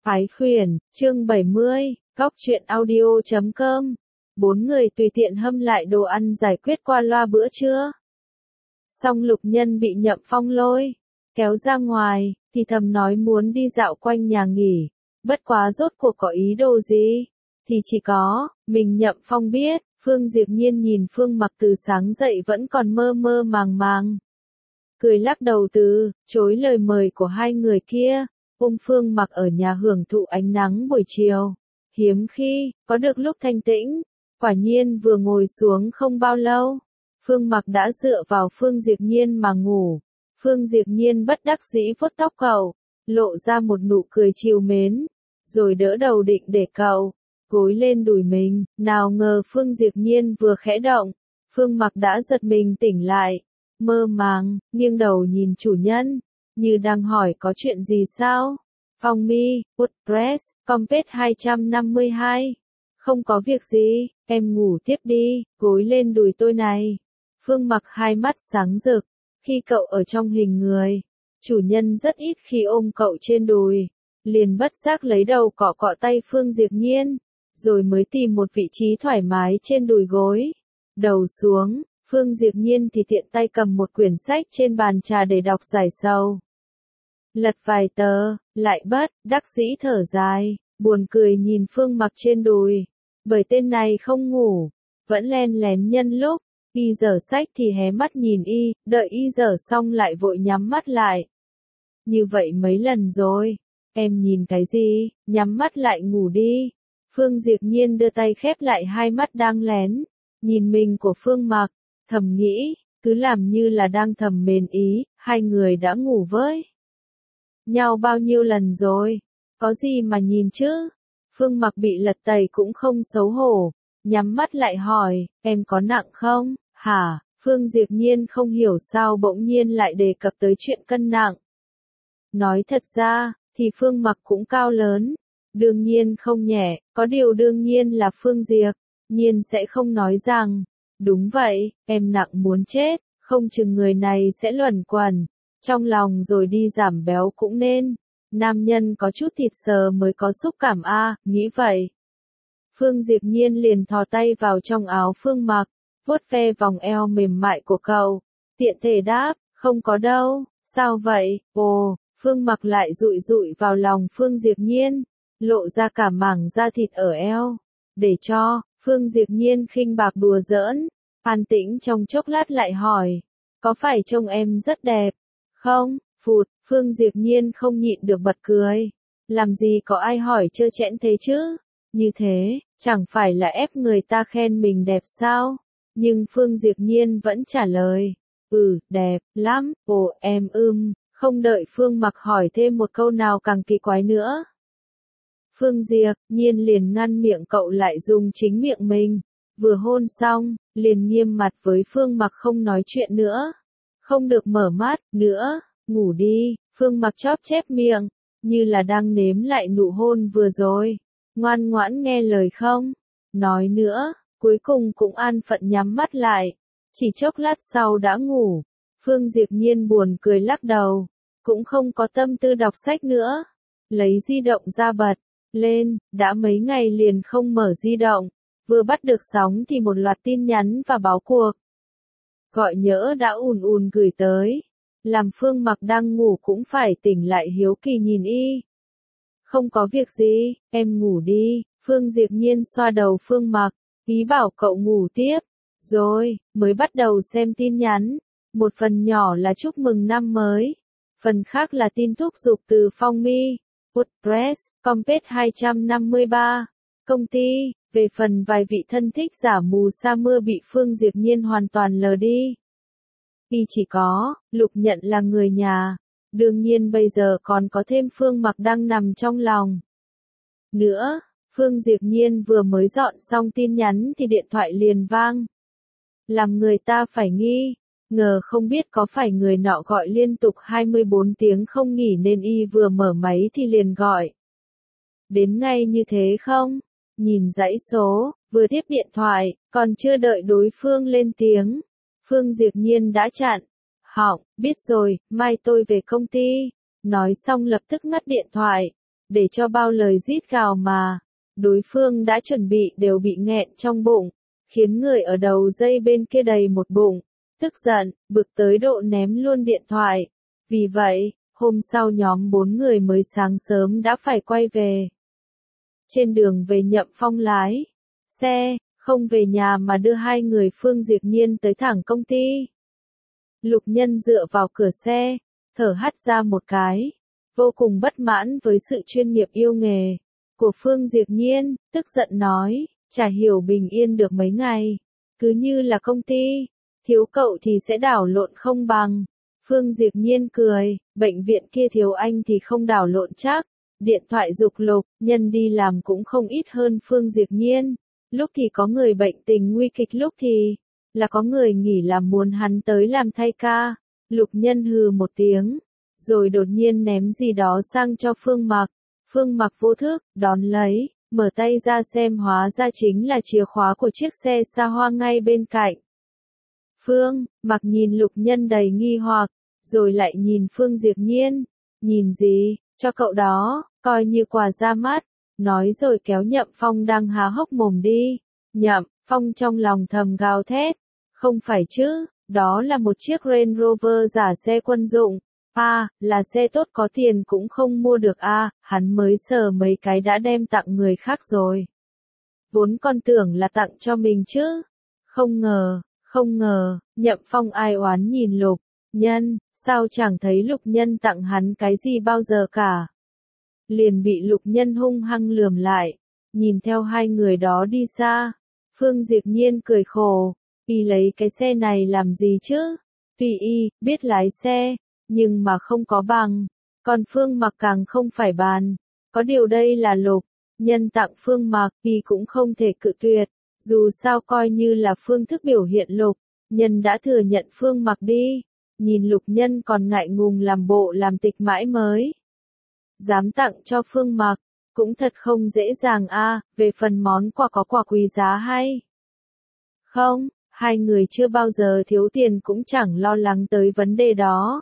Phái khuyển, chương 70, góc truyện audio.com. 4 người tùy tiện hâm lại đồ ăn giải quyết qua loa bữa trưa. Xong Lục Nhân bị Nhậm Phong lôi kéo ra ngoài, thì thầm nói muốn đi dạo quanh nhà nghỉ. Bất quá rốt cuộc có ý đồ gì? Thì chỉ có mình Nhậm Phong biết. Phương Diệp Nhiên nhìn Phương Mặc từ sáng dậy vẫn còn mơ mơ màng màng. Cười lắc đầu từ chối lời mời của hai người kia. Phương Mặc ở nhà hưởng thụ ánh nắng buổi chiều. Hiếm khi có được lúc thanh tĩnh. Quả nhiên vừa ngồi xuống không bao lâu, Phương Mặc đã dựa vào Phương Diệp Nhiên mà ngủ. Phương Diệp Nhiên bất đắc dĩ vuốt tóc cậu, lộ ra một nụ cười trìu mến, rồi đỡ đầu định để cậu gối lên đùi mình. Nào ngờ Phương Diệp Nhiên vừa khẽ động, Phương Mặc đã giật mình tỉnh lại, mơ màng, nghiêng đầu nhìn chủ nhân, như đang hỏi có chuyện gì sao? Phong mi, WordPress, Compet 252. Không có việc gì, em ngủ tiếp đi, gối lên đùi tôi này. Phương Mặc hai mắt sáng rực, khi cậu ở trong hình người, chủ nhân rất ít khi ôm cậu trên đùi, liền bất giác lấy đầu cọ cọ tay Phương Diệp Nhiên, rồi mới tìm một vị trí thoải mái trên đùi gối. Đầu xuống, Phương Diệp Nhiên thì tiện tay cầm một quyển sách trên bàn trà để đọc giải sầu. Lật vài tờ, lại bất đắc dĩ thở dài, buồn cười nhìn Phương Mặc trên đùi, bởi tên này không ngủ, vẫn len lén nhân lúc y dở sách thì hé mắt nhìn y, đợi y dở xong lại vội nhắm mắt lại. Như vậy mấy lần rồi, em nhìn cái gì, nhắm mắt lại ngủ đi. Phương Diệp Nhiên đưa tay khép lại hai mắt đang lén nhìn mình của Phương Mặc, thầm nghĩ, cứ làm như là đang thầm mến ý, hai người đã ngủ với nhau bao nhiêu lần rồi, có gì mà nhìn chứ. Phương Mặc bị lật tẩy cũng không xấu hổ, nhắm mắt lại hỏi, em có nặng không, hả? Phương Diệp Nhiên không hiểu sao bỗng nhiên lại đề cập tới chuyện cân nặng. Nói thật ra, thì Phương Mặc cũng cao lớn, đương nhiên không nhẹ, có điều đương nhiên là Phương Diệp Nhiên sẽ không nói rằng, đúng vậy, em nặng muốn chết, không chừng người này sẽ luẩn quẩn trong lòng rồi đi giảm béo cũng nên. Nam nhân có chút thịt sờ mới có xúc cảm a, nghĩ vậy. Phương Diệp Nhiên liền thò tay vào trong áo Phương Mặc, vuốt ve vòng eo mềm mại của cậu, tiện thể đáp, không có đâu, sao vậy? Ồ, Phương Mặc lại dụi dụi vào lòng Phương Diệp Nhiên, lộ ra cả mảng da thịt ở eo, để cho Phương Diệp Nhiên khinh bạc đùa giỡn. An tĩnh trong chốc lát lại hỏi, có phải trông em rất đẹp không? Phụt, Phương Diệp Nhiên không nhịn được bật cười. Làm gì có ai hỏi trơ trẽn thế chứ? Như thế, chẳng phải là ép người ta khen mình đẹp sao? Nhưng Phương Diệp Nhiên vẫn trả lời, đẹp lắm, ồ em không đợi Phương Mặc hỏi thêm một câu nào càng kỳ quái nữa. Phương Diệp Nhiên liền ngăn miệng cậu lại dùng chính miệng mình, vừa hôn xong, liền nghiêm mặt với Phương Mặc không nói chuyện nữa. Không được mở mắt nữa, ngủ đi. Phương Mặc chóp chép miệng, như là đang nếm lại nụ hôn vừa rồi. Ngoan ngoãn nghe lời không? Nói nữa, cuối cùng cũng an phận nhắm mắt lại. Chỉ chốc lát sau đã ngủ. Phương Diệp Nhiên buồn cười lắc đầu, cũng không có tâm tư đọc sách nữa. Lấy di động ra bật lên, đã mấy ngày liền không mở di động. Vừa bắt được sóng thì một loạt tin nhắn và báo cuộc gọi nhỡ đã ùn ùn gửi tới, làm Phương Mặc đang ngủ cũng phải tỉnh lại hiếu kỳ nhìn y. Không có việc gì, em ngủ đi. Phương Diệp Nhiên xoa đầu Phương Mặc, ý bảo cậu ngủ tiếp. Rồi, mới bắt đầu xem tin nhắn. Một phần nhỏ là chúc mừng năm mới, phần khác là tin thúc giục từ Phong mi, WordPress, Compet 253, công ty. Về phần vài vị thân thích giả mù sa mưa bị Phương Diệp Nhiên hoàn toàn lờ đi. Y chỉ có Lục Nhận là người nhà, đương nhiên bây giờ còn có thêm Phương Mặc đang nằm trong lòng. Nữa, Phương Diệp Nhiên vừa mới dọn xong tin nhắn thì điện thoại liền vang. Làm người ta phải nghi ngờ không biết có phải người nọ gọi liên tục 24 tiếng không nghỉ nên y vừa mở máy thì liền gọi. Đến ngay như thế không? Nhìn dãy số, vừa tiếp điện thoại, còn chưa đợi đối phương lên tiếng. Phương Diệp Nhiên đã chặn họng, biết rồi, mai tôi về công ty. Nói xong lập tức ngắt điện thoại. để cho bao lời rít gào mà đối phương đã chuẩn bị đều bị nghẹn trong bụng, khiến người ở đầu dây bên kia đầy một bụng, tức giận, bực tới độ ném luôn điện thoại. Vì vậy, hôm sau nhóm 4 người mới sáng sớm đã phải quay về. Trên đường về Nhậm Phong lái xe, không về nhà mà đưa hai người Phương Diệp Nhiên tới thẳng công ty. Lục Nhân dựa vào cửa xe, thở hắt ra một cái, vô cùng bất mãn với sự chuyên nghiệp yêu nghề của Phương Diệp Nhiên, tức giận nói, chả hiểu bình yên được mấy ngày, cứ như là công ty, thiếu cậu thì sẽ đảo lộn không bằng. Phương Diệp Nhiên cười, bệnh viện kia thiếu anh thì không đảo lộn chắc. Điện thoại giục Lục Nhân đi làm cũng không ít hơn Phương Diệp Nhiên, lúc thì có người bệnh tình nguy kịch, lúc thì là có người nghỉ làm muốn hắn tới làm thay ca. Lục Nhân hừ một tiếng, rồi đột nhiên ném gì đó sang cho Phương Mặc. Phương Mặc vô thức, đón lấy, mở tay ra xem, hóa ra chính là chìa khóa của chiếc xe xa hoa ngay bên cạnh. Phương Mặc nhìn Lục Nhân đầy nghi hoặc, rồi lại nhìn Phương Diệp Nhiên. Nhìn gì, cho cậu đó, coi như quà ra mắt, nói rồi kéo Nhậm Phong đang há hốc mồm đi. Nhậm Phong trong lòng thầm gào thét, không phải chứ, đó là một chiếc Range Rover giả xe quân dụng. Là xe tốt có tiền cũng không mua được hắn mới sờ mấy cái đã đem tặng người khác rồi. Vốn con tưởng là tặng cho mình chứ. Không ngờ, Nhậm Phong ai oán nhìn Lục Nhân, sao chẳng thấy Lục Nhân tặng hắn cái gì bao giờ cả. Liền bị Lục Nhân hung hăng lườm lại, nhìn theo hai người đó đi xa. Phương Diệp Nhiên cười khổ, y lấy cái xe này làm gì chứ? Tuy y biết lái xe, nhưng mà không có bằng, còn Phương Mặc càng không phải bàn. Có điều đây là Lục Nhân tặng Phương Mặc, y cũng không thể cự tuyệt, dù sao coi như là phương thức biểu hiện Lục Nhân đã thừa nhận Phương Mặc đi. Nhìn Lục Nhân còn ngại ngùng làm bộ làm tịch mãi mới dám tặng cho Phương Mặc, cũng thật không dễ dàng về phần món quà có quà quý giá hay không, hai người chưa bao giờ thiếu tiền cũng chẳng lo lắng tới vấn đề đó.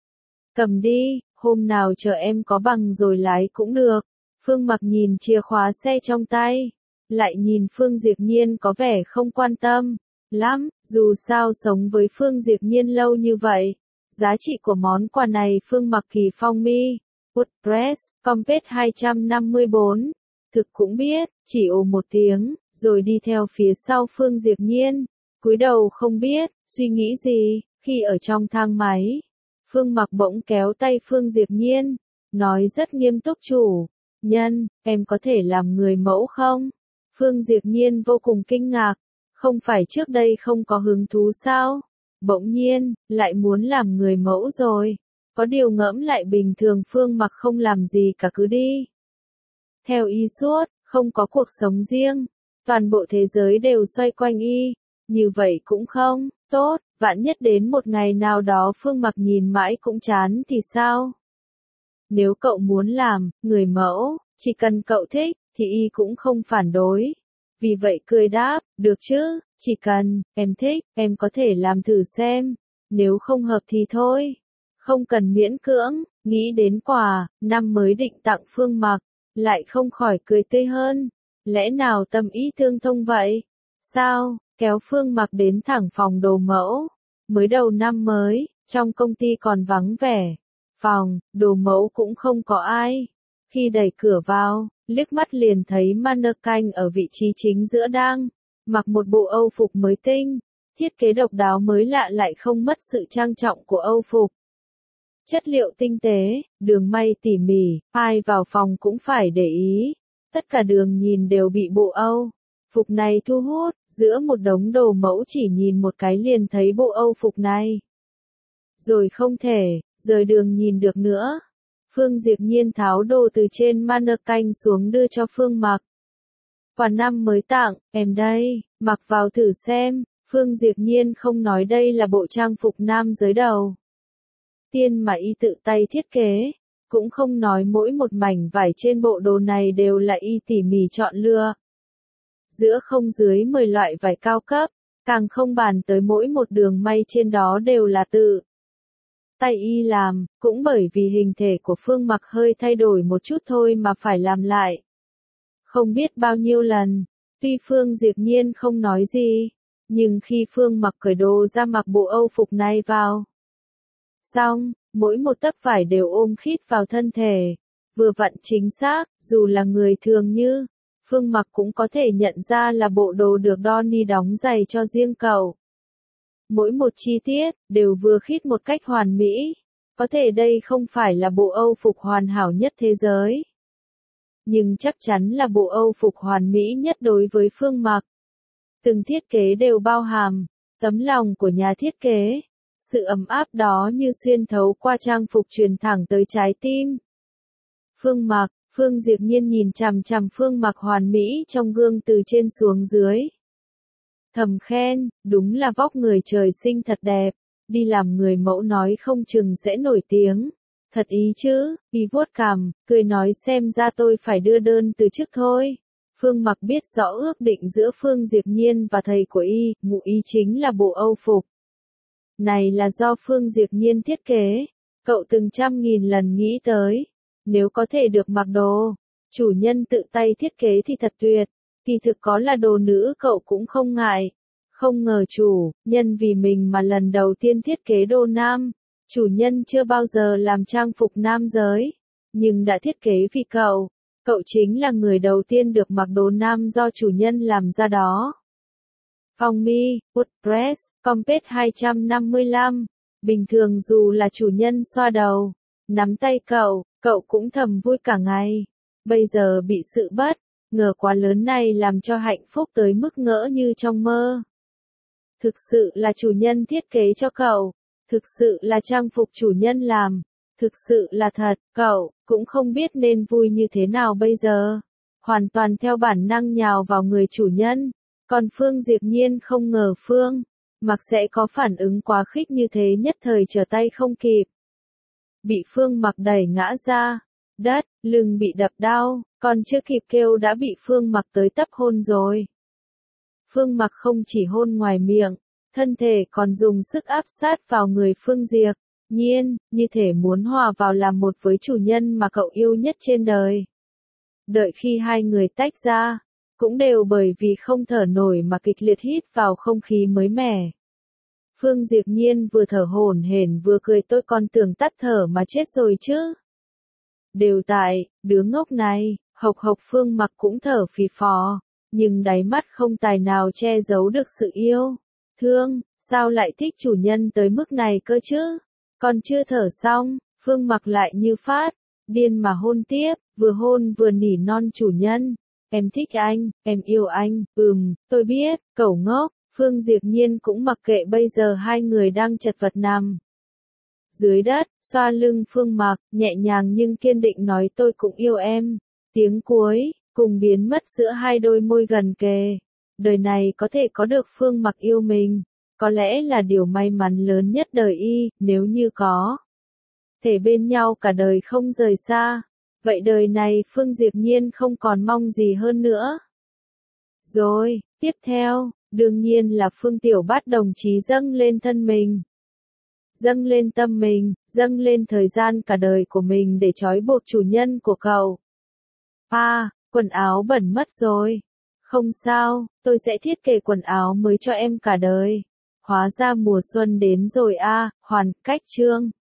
Cầm đi, hôm nào chờ em có bằng rồi lái cũng được. Phương Mặc nhìn chìa khóa xe trong tay, lại nhìn Phương Diệp Nhiên có vẻ không quan tâm lắm, dù sao sống với Phương Diệp Nhiên lâu như vậy. Giá trị của món quà này Phương Mặc Kỳ Phong Mi, WordPress, Compet 254, thực cũng biết, chỉ ồ một tiếng, rồi đi theo phía sau Phương Diệp Nhiên, cúi đầu không biết, suy nghĩ gì, khi ở trong thang máy. Phương Mặc bỗng kéo tay Phương Diệp Nhiên, nói rất nghiêm túc, chủ nhân, em có thể làm người mẫu không? Phương Diệp Nhiên vô cùng kinh ngạc, không phải trước đây không có hứng thú sao? Bỗng nhiên, lại muốn làm người mẫu rồi. Có điều ngẫm lại bình thường Phương Mặc không làm gì cả, cứ đi theo y suốt, không có cuộc sống riêng, toàn bộ thế giới đều xoay quanh y, như vậy cũng không tốt, vạn nhất đến một ngày nào đó Phương Mặc nhìn mãi cũng chán thì sao? Nếu cậu muốn làm người mẫu, chỉ cần cậu thích, thì y cũng không phản đối. Vì vậy cười đáp, được chứ, chỉ cần em thích, em có thể làm thử xem, nếu không hợp thì thôi. Không cần miễn cưỡng. Nghĩ đến quà năm mới định tặng Phương Mặc, lại không khỏi cười tươi hơn. Lẽ nào tâm ý tương thông vậy? Sao? Kéo Phương Mặc đến thẳng phòng đồ mẫu. Mới đầu năm mới, trong công ty còn vắng vẻ, phòng đồ mẫu cũng không có ai. Khi đẩy cửa vào, liếc mắt liền thấy mannequin ở vị trí chính giữa đang mặc một bộ Âu phục mới tinh, thiết kế độc đáo mới lạ lại không mất sự trang trọng của Âu phục. Chất liệu tinh tế, đường may tỉ mỉ, ai vào phòng cũng phải để ý. Tất cả đường nhìn đều bị bộ Âu phục này thu hút, giữa một đống đồ mẫu chỉ nhìn một cái liền thấy bộ Âu phục này. Rồi không thể rời đường nhìn được nữa. Phương Diệp Nhiên tháo đồ từ trên mannequin xuống đưa cho Phương Mặc. Quà năm mới tặng, em đây, mặc vào thử xem. Phương Diệp Nhiên không nói đây là bộ trang phục nam giới đầu tiên mà y tự tay thiết kế, cũng không nói mỗi một mảnh vải trên bộ đồ này đều là y tỉ mỉ chọn lựa. Giữa không dưới 10 loại vải cao cấp, càng không bàn tới mỗi một đường may trên đó đều là tự tay y làm, cũng bởi vì hình thể của Phương Mặc hơi thay đổi một chút thôi mà phải làm lại. Không biết bao nhiêu lần, tuy Phương Diệp Nhiên không nói gì, nhưng khi Phương Mặc cởi đồ ra mặc bộ Âu phục này vào. Xong, mỗi một tấc vải đều ôm khít vào thân thể, vừa vặn chính xác, dù là người thường như Phương Mặc cũng có thể nhận ra là bộ đồ được Donnie đóng giày cho riêng cậu. Mỗi một chi tiết, đều vừa khít một cách hoàn mỹ. Có thể đây không phải là bộ Âu phục hoàn hảo nhất thế giới. Nhưng chắc chắn là bộ Âu phục hoàn mỹ nhất đối với Phương Mặc. Từng thiết kế đều bao hàm tấm lòng của nhà thiết kế. Sự ấm áp đó như xuyên thấu qua trang phục truyền thẳng tới trái tim. Phương Mặc, Phương Diệp Nhiên nhìn chằm chằm Phương Mặc hoàn mỹ trong gương từ trên xuống dưới. Thầm khen, đúng là vóc người trời sinh thật đẹp, đi làm người mẫu nói không chừng sẽ nổi tiếng. Thật ý chứ, y vuốt cằm, cười nói xem ra tôi phải đưa đơn từ chức thôi. Phương Mặc biết rõ ước định giữa Phương Diệp Nhiên và thầy của y, ngụ ý chính là bộ Âu phục. Này là do Phương Diệp Nhiên thiết kế, cậu từng trăm nghìn lần nghĩ tới. Nếu có thể được mặc đồ, chủ nhân tự tay thiết kế thì thật tuyệt. Kỳ thực có là đồ nữ cậu cũng không ngại. Không ngờ chủ nhân vì mình mà lần đầu tiên thiết kế đồ nam. Chủ nhân chưa bao giờ làm trang phục nam giới, nhưng đã thiết kế vì cậu. Cậu chính là người đầu tiên được mặc đồ nam do chủ nhân làm ra đó. Phong mi, WordPress, Compet 255. Bình thường dù là chủ nhân xoa đầu, nắm tay cậu cũng thầm vui cả ngày. Bây giờ bị sự bất ngờ quá lớn này làm cho hạnh phúc tới mức ngỡ như trong mơ. Thực sự là chủ nhân thiết kế cho cậu. Thực sự là trang phục chủ nhân làm. Thực sự là thật, cậu cũng không biết nên vui như thế nào bây giờ. Hoàn toàn theo bản năng nhào vào người chủ nhân. Còn Phương Diệp Nhiên không ngờ Phương Mặc sẽ có phản ứng quá khích như thế, nhất thời trở tay không kịp. Bị Phương Mặc đẩy ngã ra đất, lưng bị đập đau, còn chưa kịp kêu đã bị Phương Mặc tới tấp hôn rồi. Phương Mặc không chỉ hôn ngoài miệng, thân thể còn dùng sức áp sát vào người Phương Diệp Nhiên, như thể muốn hòa vào làm một với chủ nhân mà cậu yêu nhất trên đời. Đợi khi hai người tách ra, cũng đều bởi vì không thở nổi mà kịch liệt hít vào không khí mới mẻ. Phương Diệp Nhiên vừa thở hổn hển vừa cười, tôi còn tưởng tắt thở mà chết rồi chứ. Đều tại, đứa ngốc này, hộc hộc. Phương Mặc cũng thở phì phò, nhưng đáy mắt không tài nào che giấu được sự yêu thương, sao lại thích chủ nhân tới mức này cơ chứ. Còn chưa thở xong, Phương Mặc lại như phát điên mà hôn tiếp, vừa hôn vừa nỉ non chủ nhân. Em thích anh, em yêu anh, tôi biết, cẩu ngốc. Phương Diệp Nhiên cũng mặc kệ, bây giờ hai người đang chật vật nằm dưới đất, xoa lưng Phương Mặc, nhẹ nhàng nhưng kiên định nói tôi cũng yêu em. Tiếng cuối cùng biến mất giữa hai đôi môi gần kề. Đời này có thể có được Phương Mặc yêu mình, có lẽ là điều may mắn lớn nhất đời y. Nếu như có thể bên nhau cả đời không rời xa, vậy đời này Phương Diệp Nhiên không còn mong gì hơn nữa. Rồi, tiếp theo, đương nhiên là Phương Tiểu Bát đồng chí dâng lên thân mình, dâng lên tâm mình, dâng lên thời gian cả đời của mình để trói buộc chủ nhân của cậu. Quần áo bẩn mất rồi. Không sao, tôi sẽ thiết kế quần áo mới cho em cả đời. Hóa ra mùa xuân đến rồi hoàn cách chương.